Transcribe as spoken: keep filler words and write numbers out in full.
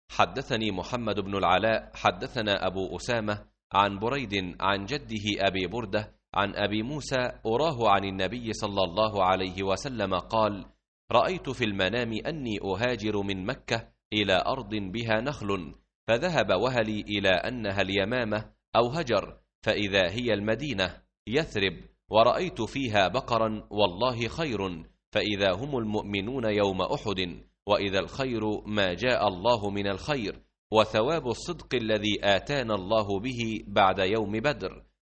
حدثني محمد بن العلاء حدثنا أبو أسامة عن بريد عن جده أبي بردة عن أبي موسى أراه عن النبي صلى الله عليه وسلم قال: رأيت في المنام أني أهاجر من مكة إلى أرض بها نخل، فذهب وهلي إلى أنها اليمامة أو هجر، فإذا هي المدينة يثرب، ورأيت فيها بقرا والله خير، فإذا هم المؤمنون يوم أحد، وإذا الخير ما جاء الله من الخير، وثواب الصدق الذي آتانا الله به بعد يوم بدر.